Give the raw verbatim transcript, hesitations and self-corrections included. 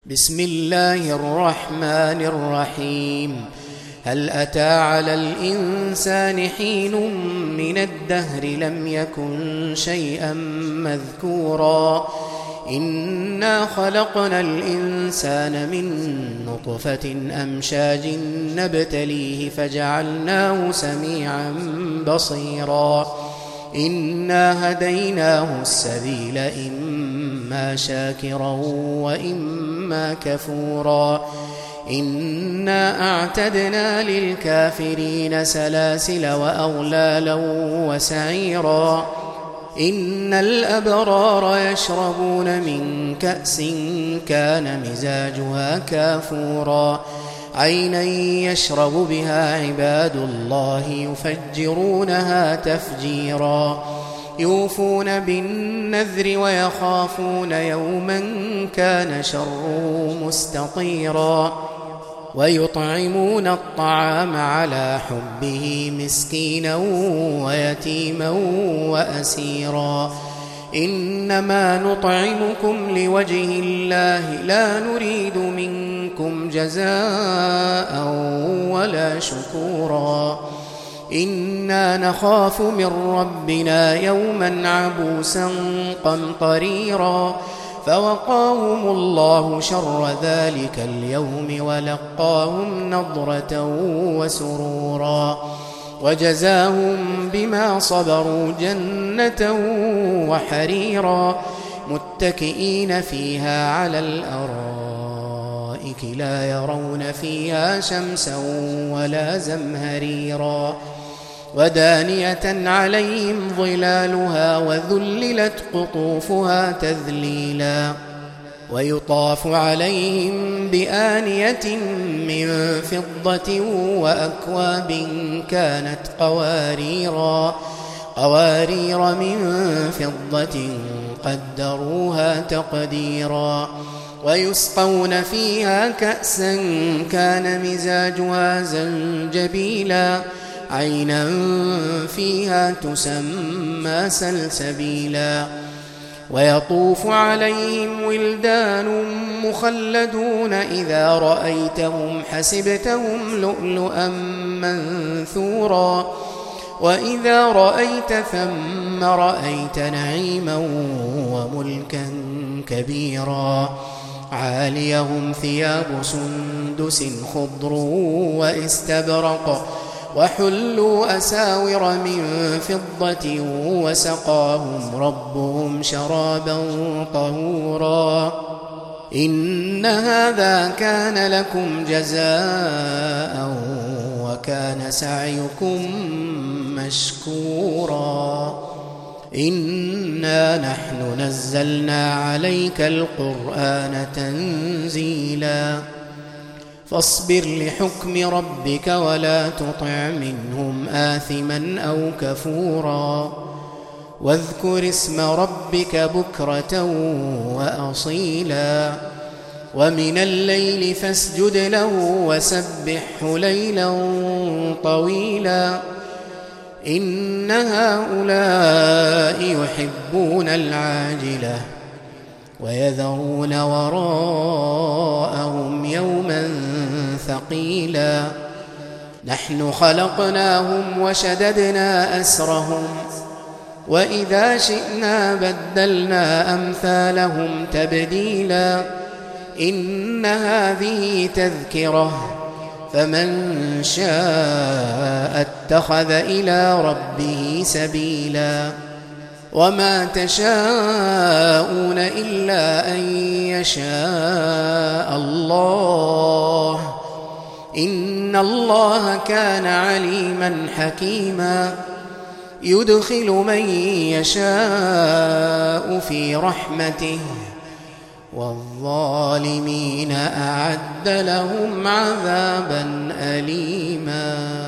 بسم الله الرحمن الرحيم. هل أتى على الإنسان حين من الدهر لم يكن شيئا مذكورا إنا خلقنا الإنسان من نطفة أمشاج نبتليه فجعلناه سميعا بصيرا إنا هديناه السبيل إما شاكرا وإما كفورا إنا أعتدنا للكافرين سلاسل وأغلالا وسعيرا إن الأبرار يشربون من كأس كان مزاجها كافورا عينا يشرب بها عباد الله يفجرونها تفجيرا يوفون بالنذر ويخافون يوما كان شره مستطيرا ويطعمون الطعام على حبه مسكينا ويتيما وأسيرا إنما نطعمكم لوجه الله لا نريد منكم جزاء ولا شكورا إنا نخاف من ربنا يوما عبوسا قمطريرا فوقاهم الله شر ذلك اليوم ولقاهم نضرة وسرورا وجزاهم بما صبروا جنة وحريرا متكئين فيها على الأرائك لا يرون فيها شمسا ولا زمهريرا ودانية عليهم ظلالها وذللت قطوفها تذليلا ويطاف عليهم بآنية من فضة وأكواب كانت قواريرا قوارير من فضة قدروها تقديرا ويسقون فيها كأسا كان مزاجها زنجبيلا عينا فيها تسمى سلسبيلا ويطوف عليهم ولدان مخلدون إذا رأيتهم حسبتهم لؤلؤا منثورا وإذا رأيت ثم رأيت نعيما وملكا كبيرا عاليهم ثياب سندس خضر واستبرق وحلوا أساور من فضة وسقاهم ربهم شرابا طهورا إن هذا كان لكم جزاء وكان سعيكم مشكورا إنا نحن نزلنا عليك القرآن تنزيلا فاصبر لحكم ربك ولا تطع منهم آثما أو كفورا واذكر اسم ربك بكرة وأصيلا ومن الليل فاسجد له وسبحه ليلا طويلا إن هؤلاء يحبون العاجلة ويذرون وراءهم يوما ثقيلا نحن خلقناهم وشددنا أسرهم وإذا شئنا بدلنا أمثالهم تبديلا إن هذه تذكرة فمن شاء اتخذ إلى ربه سبيلا وما تشاءون إلا أن يشاء الله إن الله كان عليما حكيما يدخل من يشاء في رحمته والظالمين أعد لهم عذابا أليما.